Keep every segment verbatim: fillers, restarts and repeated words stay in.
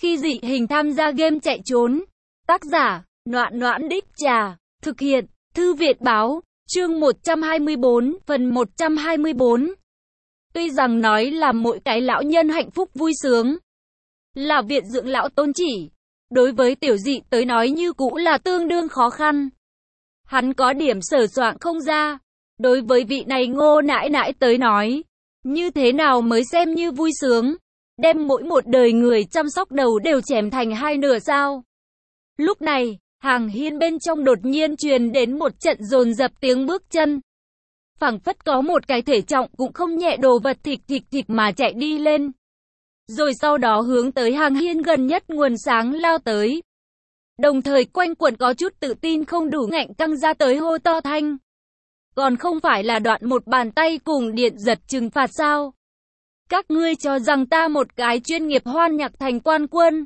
Khi dị hình tham gia game chạy trốn. Tác giả, Noãn Noãn Đích Trà. Thực hiện, Thư viện báo. Chương một trăm hai mươi bốn, phần một trăm hai mươi bốn. Tuy rằng nói là mỗi cái lão nhân hạnh phúc vui sướng, là viện dưỡng lão tôn chỉ, đối với tiểu dị tới nói như cũ là tương đương khó khăn. Hắn có điểm sở soạn không ra. Đối với vị này Ngô nãi nãi tới nói, như thế nào mới xem như vui sướng? Đem mỗi một đời người chăm sóc đầu đều chém thành hai nửa sao? Lúc này, hàng hiên bên trong đột nhiên truyền đến một trận dồn dập tiếng bước chân. Phảng phất có một cái thể trọng cũng không nhẹ đồ vật thịch thịch thịch mà chạy đi lên. Rồi sau đó hướng tới hàng hiên gần nhất nguồn sáng lao tới. Đồng thời quanh quẩn có chút tự tin không đủ ngạnh căng ra tới hô to thanh. Còn không phải là đoạn một bàn tay cùng điện giật trừng phạt sao? Các ngươi cho rằng ta một cái chuyên nghiệp hoan nhạc thành quan quân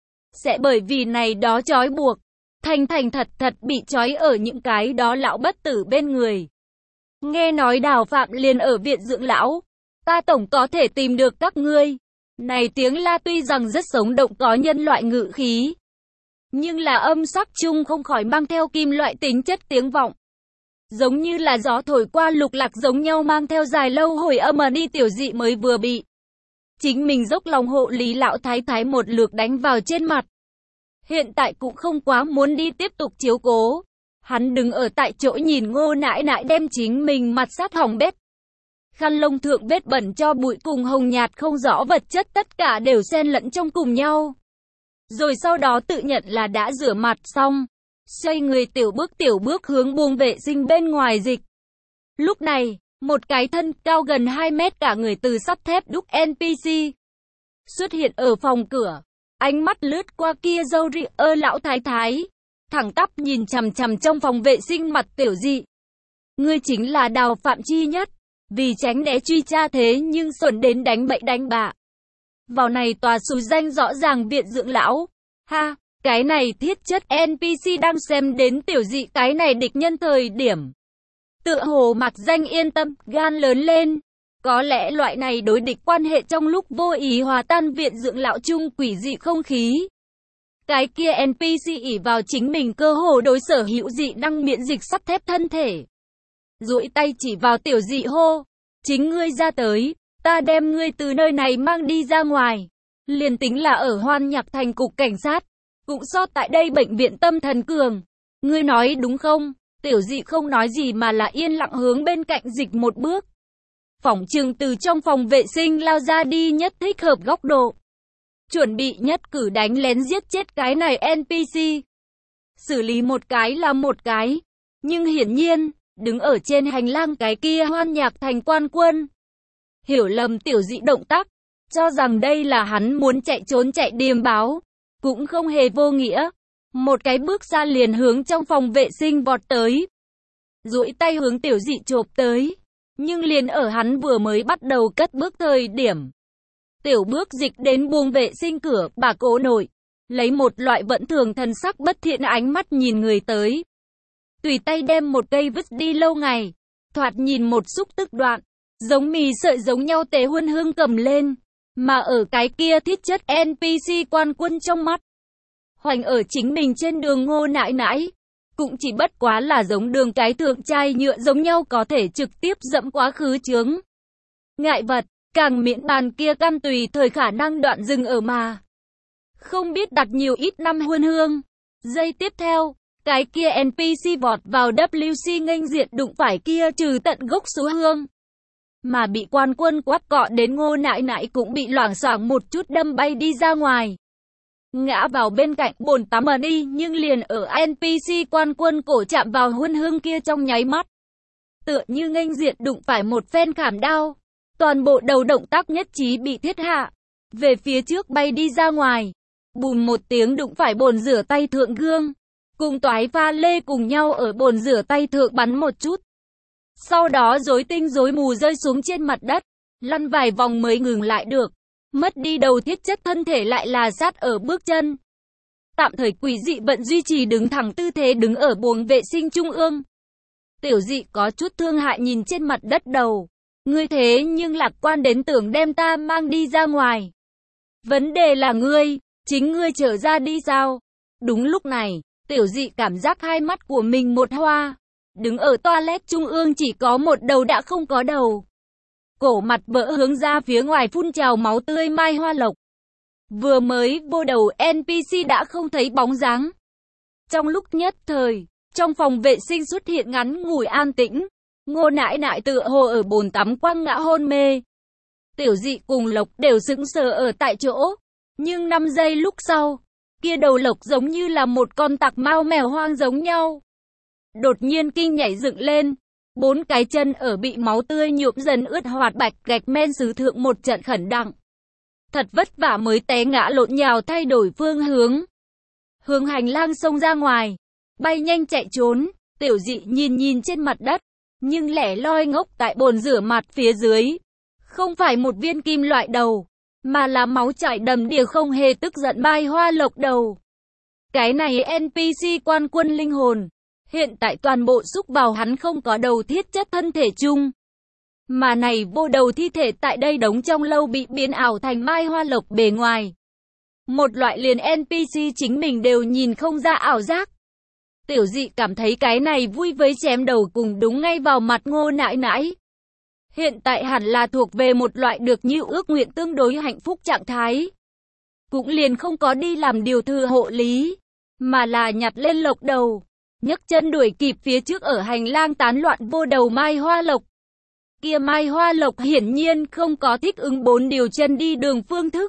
sẽ bởi vì này đó trói buộc, thành thành thật thật bị trói ở những cái đó lão bất tử bên người. Nghe nói Đào Phạm liền ở viện dưỡng lão, ta tổng có thể tìm được các ngươi. Này tiếng la tuy rằng rất sống động có nhân loại ngự khí, nhưng là âm sắc chung không khỏi mang theo kim loại tính chất tiếng vọng. Giống như là gió thổi qua lục lạc giống nhau mang theo dài lâu hồi âm mà đi tiểu dị mới vừa bị chính mình dốc lòng hộ lý lão thái thái một lượt đánh vào trên mặt. Hiện tại cũng không quá muốn đi tiếp tục chiếu cố. Hắn đứng ở tại chỗ nhìn Ngô nãi nãi đem chính mình mặt sát hỏng bét. Khăn lông thượng vết bẩn cho bụi cùng hồng nhạt không rõ vật chất tất cả đều xen lẫn trong cùng nhau. Rồi sau đó tự nhận là đã rửa mặt xong. Xoay người tiểu bước tiểu bước hướng buồng vệ sinh bên ngoài dịch. Lúc này, một cái thân cao gần hai mét cả người từ sắt thép đúc en pê xê xuất hiện ở phòng cửa. Ánh mắt lướt qua kia dâu ri ơ lão thái thái, thẳng tắp nhìn chằm chằm trong phòng vệ sinh mặt tiểu dị. Ngươi chính là Đào Phạm chi nhất, vì tránh né truy tra thế nhưng xuẩn đến đánh bậy đánh bạ. Vào này tòa xú danh rõ ràng viện dưỡng lão. Ha, cái này thiết chất en pê xê đang xem đến tiểu dị cái này địch nhân thời điểm. Tựa hồ mặc danh yên tâm, gan lớn lên. Có lẽ loại này đối địch quan hệ trong lúc vô ý hòa tan viện dưỡng lão chung quỷ dị không khí. Cái kia en pê xê ỷ vào chính mình cơ hồ đối sở hữu dị năng miễn dịch sắt thép thân thể. Duỗi tay chỉ vào tiểu dị hô. Chính ngươi ra tới, ta đem ngươi từ nơi này mang đi ra ngoài. Liền tính là ở Hoan Nhạc Thành cục cảnh sát, cũng so tại đây bệnh viện tâm thần cường. Ngươi nói đúng không? Tiểu dị không nói gì mà là yên lặng hướng bên cạnh dịch một bước. Phỏng chừng từ trong phòng vệ sinh lao ra đi nhất thích hợp góc độ. Chuẩn bị nhất cử đánh lén giết chết cái này en pê xê. Xử lý một cái là một cái. Nhưng hiển nhiên, đứng ở trên hành lang cái kia Hoan Nhạc Thành quan quân. Hiểu lầm tiểu dị động tác, cho rằng đây là hắn muốn chạy trốn chạy điềm báo. Cũng không hề vô nghĩa. Một cái bước ra liền hướng trong phòng vệ sinh vọt tới. Duỗi tay hướng tiểu dị chộp tới. Nhưng liền ở hắn vừa mới bắt đầu cất bước thời điểm. Tiểu bước dịch đến buồng vệ sinh cửa, bà cố nội. Lấy một loại vẫn thường thần sắc bất thiện ánh mắt nhìn người tới. Tùy tay đem một cây vứt đi lâu ngày. Thoạt nhìn một xúc tức đoạn. Giống mì sợi giống nhau tế huân hương cầm lên. Mà ở cái kia thiết chất en pê xê quan quân trong mắt. Hoành ở chính mình trên đường Ngô nãi nãi. Cũng chỉ bất quá là giống đường cái thượng chai nhựa giống nhau có thể trực tiếp dẫm quá khứ chướng. Ngại vật, càng miễn bàn kia căn tùy thời khả năng đoạn dừng ở mà. Không biết đặt nhiều ít năm huân hương. Giây tiếp theo, cái kia en pê xê vọt vào vê kép xê nghênh diện đụng phải kia trừ tận gốc số hương. Mà bị quan quân quát cọ đến Ngô nãi nãi cũng bị loảng xoảng một chút đâm bay đi ra ngoài. Ngã vào bên cạnh bồn tắm mà đi nhưng liền ở en pê xê quan quân cổ chạm vào huân hương kia trong nháy mắt. Tựa như nghênh diện đụng phải một phen khảm đao. Toàn bộ đầu động tác nhất trí bị thiết hạ. Về phía trước bay đi ra ngoài. Bùm một tiếng đụng phải bồn rửa tay thượng gương. Cùng toái pha lê cùng nhau ở bồn rửa tay thượng bắn một chút. Sau đó rối tinh rối mù rơi xuống trên mặt đất. Lăn vài vòng mới ngừng lại được. Mất đi đầu thiết chất thân thể lại là sát ở bước chân. Tạm thời quỷ dị vẫn duy trì đứng thẳng tư thế đứng ở buồng vệ sinh trung ương. Tiểu dị có chút thương hại nhìn trên mặt đất đầu. Ngươi thế nhưng lạc quan đến tưởng đem ta mang đi ra ngoài. Vấn đề là ngươi, Chính ngươi trở ra đi sao? Đúng lúc này, Tiểu Dị cảm giác hai mắt của mình một hoa. Đứng ở toilet trung ương chỉ có một đầu đã không có đầu. Cổ mặt vỡ hướng ra phía ngoài phun trào máu tươi Mai Hoa Lộc. Vừa mới vô đầu en pê xê đã không thấy bóng dáng. Trong lúc nhất thời, trong phòng vệ sinh xuất hiện ngắn ngủi an tĩnh. Ngô nãi nãi tựa hồ ở bồn tắm quăng ngã hôn mê. Tiểu Dị cùng Lộc đều sững sờ ở tại chỗ. Nhưng năm giây lúc sau, kia đầu Lộc giống như là một con tặc mao mèo hoang giống nhau. Đột nhiên kinh nhảy dựng lên. Bốn cái chân ở bị máu tươi nhuộm dần ướt hoạt bạch gạch men sứ thượng một trận khẩn đặng. Thật vất vả mới té ngã lộn nhào thay đổi phương hướng. Hướng hành lang xông ra ngoài. Bay nhanh chạy trốn. Tiểu Dị nhìn nhìn trên mặt đất. Nhưng lẻ loi ngốc tại bồn rửa mặt phía dưới. Không phải một viên kim loại đầu. Mà là máu chảy đầm đìa không hề tức giận Mai Hoa Lộc đầu. Cái này en pê xê quan quân linh hồn. Hiện tại toàn bộ xúc vào hắn không có đầu thiết chất thân thể chung. Mà này vô đầu thi thể tại đây đống trong lâu bị biến ảo thành Mai Hoa Lộc bề ngoài. Một loại liền en pê xê chính mình đều nhìn không ra ảo giác. Tiểu Dị cảm thấy cái này vui với chém đầu cùng đúng ngay vào mặt Ngô nãi nãi. Hiện tại hẳn là thuộc về một loại được như ước nguyện tương đối hạnh phúc trạng thái. Cũng liền không có đi làm điều thừa hộ lý, mà là nhặt lên Lộc đầu. Nhấc chân đuổi kịp phía trước ở hành lang tán loạn vô đầu Mai Hoa Lộc. Kia Mai Hoa Lộc hiển nhiên không có thích ứng bốn điều chân đi đường phương thức.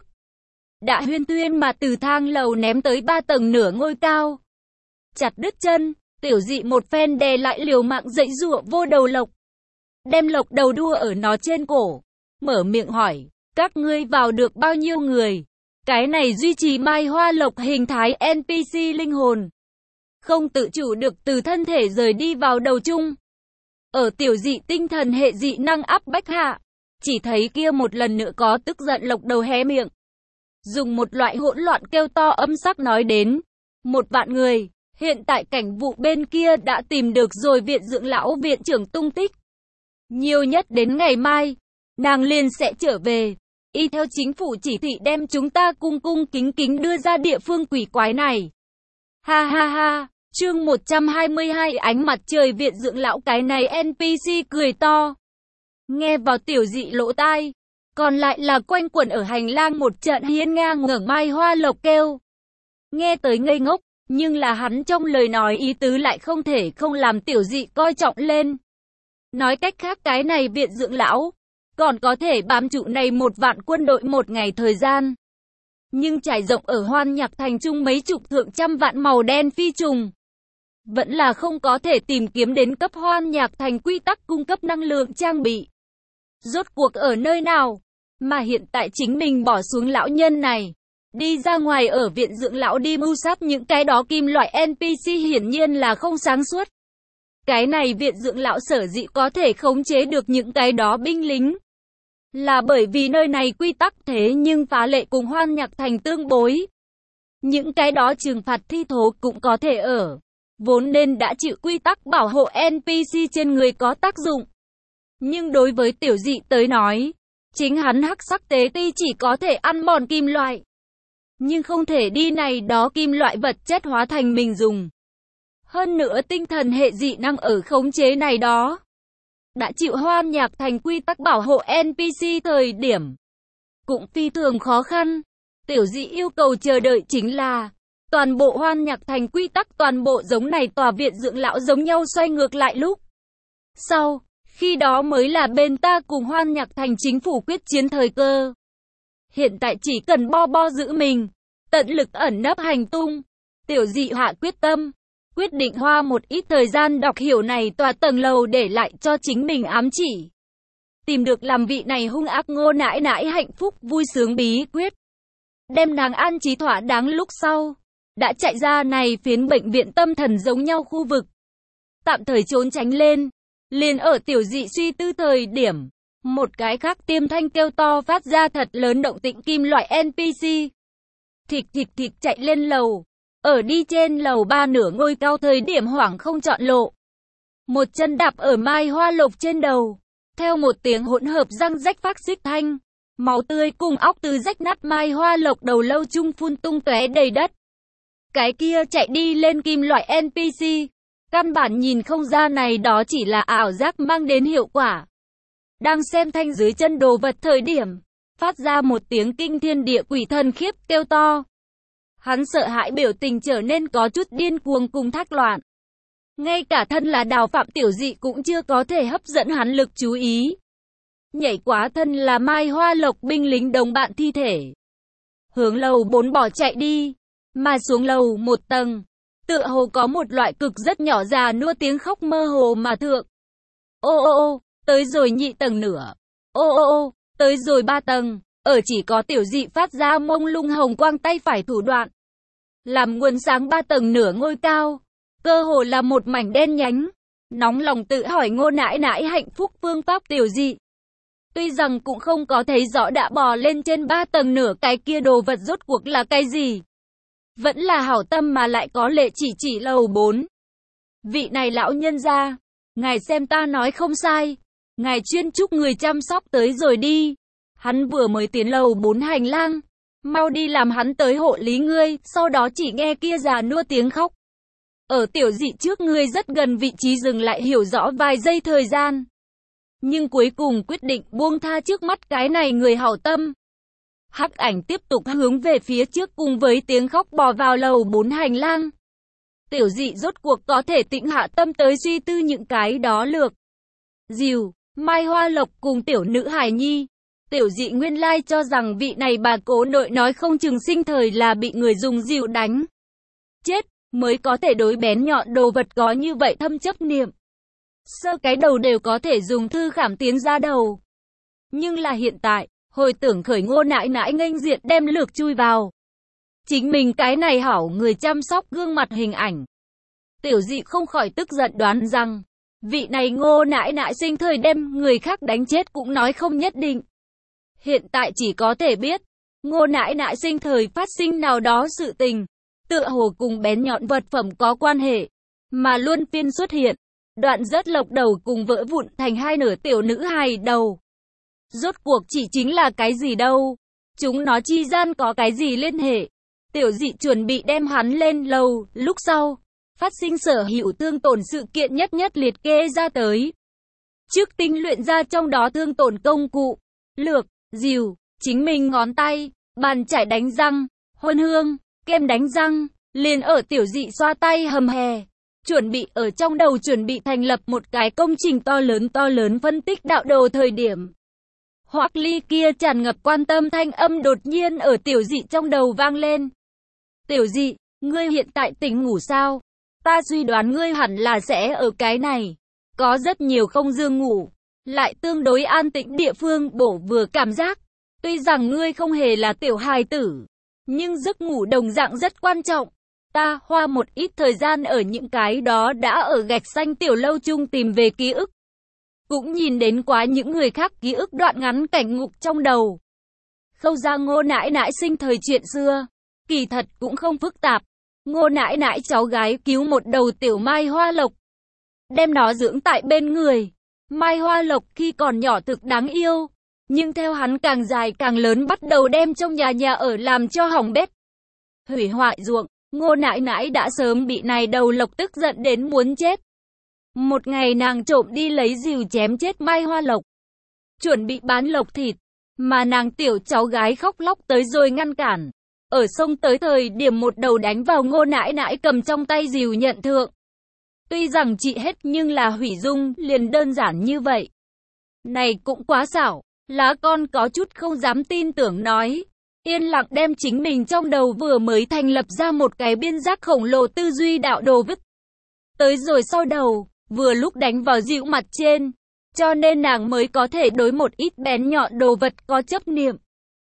Đã huyên thuyên mà từ thang lầu ném tới ba tầng nửa ngôi cao. Chặt đứt chân, Tiểu Dị một phen đè lại liều mạng dãy giụa vô đầu Lộc. Đem Lộc đầu đua ở nó trên cổ. Mở miệng hỏi, các ngươi vào được bao nhiêu người? Cái này duy trì Mai Hoa Lộc hình thái en pê xê linh hồn. Không tự chủ được từ thân thể rời đi vào đầu chung. Ở Tiểu Dị tinh thần hệ dị năng áp bách hạ, chỉ thấy kia một lần nữa có tức giận Lộc đầu hé miệng. Dùng một loại hỗn loạn kêu to âm sắc nói đến. Một vạn người, hiện tại cảnh vụ bên kia đã tìm được rồi viện dưỡng lão viện trưởng tung tích. Nhiều nhất đến ngày mai, nàng liền sẽ trở về. Y theo chính phủ chỉ thị đem chúng ta cung cung kính kính đưa ra địa phương quỷ quái này. Ha ha ha. Chương một trăm hai mươi hai ánh mặt trời viện dưỡng lão cái này en pê xê cười to. Nghe vào Tiểu Dị lỗ tai. Còn lại là quanh quẩn ở hành lang một trận hiên ngang ngẩng Mai Hoa Lộc kêu. Nghe tới ngây ngốc, nhưng là hắn trong lời nói ý tứ lại không thể không làm Tiểu Dị coi trọng lên. Nói cách khác cái này viện dưỡng lão, còn có thể bám trụ này một vạn quân đội một ngày thời gian. Nhưng trải rộng ở Hoan Nhạc Thành chung mấy chục thượng trăm vạn màu đen phi trùng. Vẫn là không có thể tìm kiếm đến cấp Hoan Nhạc Thành quy tắc cung cấp năng lượng trang bị. Rốt cuộc ở nơi nào? Mà hiện tại chính mình bỏ xuống lão nhân này. Đi ra ngoài ở viện dưỡng lão đi mưu sát những cái đó kim loại en pê xê hiển nhiên là không sáng suốt. Cái này viện dưỡng lão sở dĩ có thể khống chế được những cái đó binh lính. Là bởi vì nơi này quy tắc thế nhưng phá lệ cùng Hoan Nhạc Thành tương bối. Những cái đó trừng phạt thi thố cũng có thể ở. Vốn nên đã chịu quy tắc bảo hộ en pê xê trên người có tác dụng. Nhưng đối với Tiểu Dị tới nói, chính hắn hắc sắc tế ti chỉ có thể ăn mòn kim loại. Nhưng không thể đi này đó kim loại vật chất hóa thành mình dùng. Hơn nữa tinh thần hệ dị năng ở khống chế này đó. Đã chịu Hoan Nhạc Thành quy tắc bảo hộ en pê xê thời điểm. Cũng phi thường khó khăn. Tiểu Dị yêu cầu chờ đợi chính là toàn bộ Hoan Nhạc Thành quy tắc toàn bộ giống này tòa viện dưỡng lão giống nhau xoay ngược lại lúc. Sau, khi đó mới là bên ta cùng Hoan Nhạc Thành chính phủ quyết chiến thời cơ. Hiện tại chỉ cần bo bo giữ mình, tận lực ẩn nấp hành tung. Tiểu Dị hạ quyết tâm, quyết định hoa một ít thời gian đọc hiểu này tòa tầng lầu để lại cho chính mình ám chỉ. Tìm được làm vị này hung ác Ngô nãi nãi hạnh phúc vui sướng bí quyết. Đem nàng an trí thỏa đáng lúc sau. Đã chạy ra này phiến bệnh viện tâm thần giống nhau khu vực. Tạm thời trốn tránh lên. Liền ở Tiểu Dị suy tư thời điểm. Một cái khác tiêm thanh kêu to phát ra thật lớn động tĩnh kim loại en pê xê. Thịt thịt thịt chạy lên lầu. Ở đi trên lầu ba nửa ngôi cao thời điểm hoảng không chọn lộ. Một chân đạp ở Mai Hoa Lộc trên đầu. Theo một tiếng hỗn hợp răng rách phát xích thanh. Máu tươi cùng óc từ rách nát Mai Hoa Lộc đầu lâu chung phun tung tóe đầy đất. Cái kia chạy đi lên kim loại en pê xê. Căn bản nhìn không ra này đó chỉ là ảo giác mang đến hiệu quả. Đang xem thanh dưới chân đồ vật thời điểm, phát ra một tiếng kinh thiên địa quỷ thần khiếp kêu to. Hắn sợ hãi biểu tình trở nên có chút điên cuồng cùng thác loạn. Ngay cả thân là Đào Phạm Tiểu Dị cũng chưa có thể hấp dẫn hắn lực chú ý. Nhảy quá thân là Mai Hoa Lộc binh lính đồng bạn thi thể. Hướng lầu bốn bỏ chạy đi, mà xuống lầu một tầng. Tựa hồ có một loại cực rất nhỏ già nua tiếng khóc mơ hồ mà thượng. Ô ô ô, tới rồi nhị tầng nửa. Ô ô ô, tới rồi ba tầng. Ở chỉ có Tiểu Dị phát ra mông lung hồng quang tay phải thủ đoạn. Làm nguồn sáng ba tầng nửa ngôi cao. Cơ hồ là một mảnh đen nhánh. Nóng lòng tự hỏi Ngô nãi nãi hạnh phúc phương pháp Tiểu Dị. Tuy rằng cũng không có thấy rõ đã bò lên trên ba tầng nửa cái kia đồ vật rốt cuộc là cái gì. Vẫn là hảo tâm mà lại có lệ chỉ chỉ lầu bốn. Vị này lão nhân gia, ngài xem ta nói không sai. Ngài chuyên chúc người chăm sóc tới rồi đi. Hắn vừa mới tiến lầu bốn hành lang. Mau đi làm hắn tới hộ lý ngươi, sau đó chỉ nghe kia già nua tiếng khóc. Ở Tiểu Dị trước ngươi rất gần vị trí dừng lại hiểu rõ vài giây thời gian. Nhưng cuối cùng quyết định buông tha trước mắt cái này người hảo tâm. Hắc ảnh tiếp tục hướng về phía trước cùng với tiếng khóc bò vào lầu bốn hành lang. Tiểu Dị rốt cuộc có thể tĩnh hạ tâm tới suy tư những cái đó lược. Dìu, Mai Hoa Lộc cùng tiểu nữ hài nhi. Tiểu Dị nguyên lai cho rằng vị này bà cố nội nói không chừng sinh thời là bị người dùng dìu đánh chết, mới có thể đối bén nhọn đồ vật có như vậy thâm chấp niệm. Sơ cái đầu đều có thể dùng thư khảm tiến ra đầu. Nhưng là hiện tại, hồi tưởng khởi Ngô nãi nãi nghênh diện đem lược chui vào. Chính mình cái này hảo người chăm sóc gương mặt hình ảnh. Tiểu Dị không khỏi tức giận đoán rằng, vị này Ngô nãi nãi sinh thời đem người khác đánh chết cũng nói không nhất định. Hiện tại chỉ có thể biết, Ngô nãi nãi sinh thời phát sinh nào đó sự tình, tựa hồ cùng bén nhọn vật phẩm có quan hệ, mà luôn phiên xuất hiện. Đoạn rớt lộc đầu cùng vỡ vụn thành hai nửa tiểu nữ hài đầu. Rốt cuộc chỉ chính là cái gì đâu? Chúng nó chi gian có cái gì liên hệ? Tiểu Dị chuẩn bị đem hắn lên lầu, lúc sau, phát sinh sở hữu thương tổn sự kiện nhất nhất liệt kê ra tới. Trước tinh luyện ra trong đó thương tổn công cụ, lược, dìu, chính mình ngón tay, bàn chải đánh răng, huân hương, kem đánh răng, liền ở Tiểu Dị xoa tay hầm hè. Chuẩn bị ở trong đầu chuẩn bị thành lập một cái công trình to lớn to lớn phân tích đạo đồ thời điểm. Hoắc Ly kia tràn ngập quan tâm thanh âm đột nhiên ở Tiểu Dị trong đầu vang lên. Tiểu Dị, ngươi hiện tại tỉnh ngủ sao? Ta suy đoán ngươi hẳn là sẽ ở cái này. Có rất nhiều không giường ngủ, lại tương đối an tĩnh địa phương bổ vừa cảm giác. Tuy rằng ngươi không hề là tiểu hài tử, nhưng giấc ngủ đồng dạng rất quan trọng. Ta hoa một ít thời gian ở những cái đó đã ở gạch xanh tiểu lâu chung tìm về ký ức. Cũng nhìn đến quá những người khác ký ức đoạn ngắn cảnh ngục trong đầu. Khâu ra Ngô nãi nãi sinh thời chuyện xưa. Kỳ thật cũng không phức tạp. Ngô nãi nãi cháu gái cứu một đầu tiểu Mai Hoa Lộc, đem nó dưỡng tại bên người. Mai Hoa Lộc khi còn nhỏ thực đáng yêu. Nhưng theo hắn càng dài càng lớn bắt đầu đem trong nhà nhà ở làm cho hỏng bét, hủy hoại ruộng. Ngô nãi nãi đã sớm bị này đầu lộc tức giận đến muốn chết. Một ngày nàng trộm đi lấy dìu chém chết Mai Hoa Lộc, chuẩn bị bán lộc thịt, mà nàng tiểu cháu gái khóc lóc tới rồi ngăn cản. Ở sông tới thời điểm một đầu đánh vào Ngô nãi nãi cầm trong tay dìu nhận thượng. Tuy rằng trị hết nhưng là hủy dung liền đơn giản như vậy. Này cũng quá xảo, lá con có chút không dám tin tưởng nói. Yên lặng đem chính mình trong đầu vừa mới thành lập ra một cái biên giác khổng lồ tư duy đạo đồ vứt tới rồi sau đầu, vừa lúc đánh vào dịu mặt trên, cho nên nàng mới có thể đối một ít bén nhọn đồ vật có chấp niệm.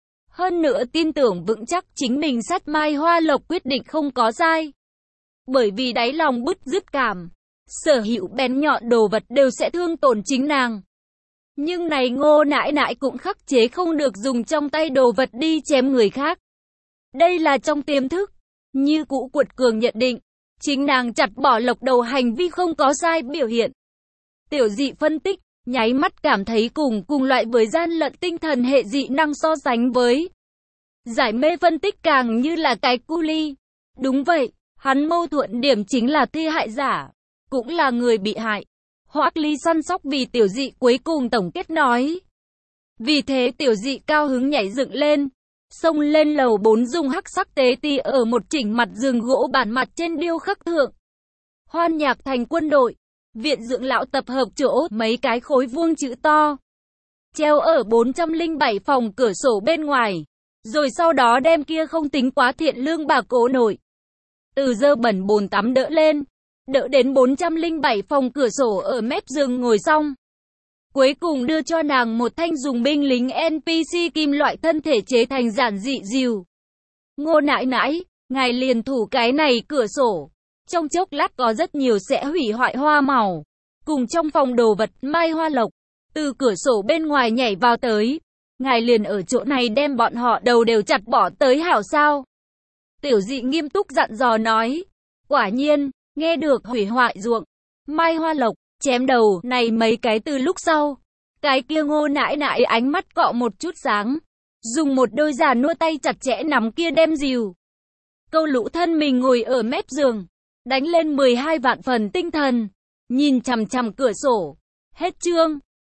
Hơn nữa tin tưởng vững chắc chính mình sát Mai Hoa Lộc quyết định không có sai. Bởi vì đáy lòng bứt rứt cảm, sở hữu bén nhọn đồ vật đều sẽ thương tổn chính nàng. Nhưng này Ngô nãi nãi cũng khắc chế không được dùng trong tay đồ vật đi chém người khác. Đây là trong tiềm thức. Như cũ cuột cường nhận định, chính nàng chặt bỏ lộc đầu hành vi không có sai biểu hiện. Tiểu Dị phân tích, nháy mắt cảm thấy cùng cùng loại với gian lận tinh thần hệ dị năng so sánh với. Giải mê phân tích càng như là cái cu li. Đúng vậy, hắn mâu thuẫn điểm chính là thi hại giả, cũng là người bị hại. Hoắc Ly săn sóc vì tiểu dị cuối cùng tổng kết nói. Vì thế tiểu dị cao hứng nhảy dựng lên, xông lên lầu bốn dùng hắc sắc tế ti ở một chỉnh mặt giường gỗ bản mặt trên điêu khắc thượng. Hoan nhạc thành quân đội, viện dưỡng lão tập hợp chỗ, mấy cái khối vuông chữ to. Treo ở bốn trăm lẻ bảy phòng cửa sổ bên ngoài. Rồi sau đó đem kia không tính quá thiện lương bà cố nội. Từ dơ bẩn bồn tắm đỡ lên. Đỡ đến bốn trăm lẻ bảy phòng cửa sổ ở mép giường ngồi xong. Cuối cùng đưa cho nàng một thanh dùng binh lính en pê xê kim loại thân thể chế thành giản dị dìu. Ngô nãi nãi, ngài liền thủ cái này cửa sổ. Trong chốc lát có rất nhiều sẽ hủy hoại hoa màu. Cùng trong phòng đồ vật mai hoa lộc. Từ cửa sổ bên ngoài nhảy vào tới. Ngài liền ở chỗ này đem bọn họ đầu đều chặt bỏ tới hảo sao. Tiểu dị nghiêm túc dặn dò nói. Quả nhiên, nghe được hủy hoại ruộng, mai hoa lộc, chém đầu này mấy cái từ lúc sau. Cái kia Ngô nãi nãi ánh mắt cọ một chút sáng. Dùng một đôi già nua tay chặt chẽ nắm kia đem dìu. Câu lũ thân mình ngồi ở mép giường. Đánh lên mười hai vạn phần tinh thần. Nhìn chằm chằm cửa sổ. Hết chương.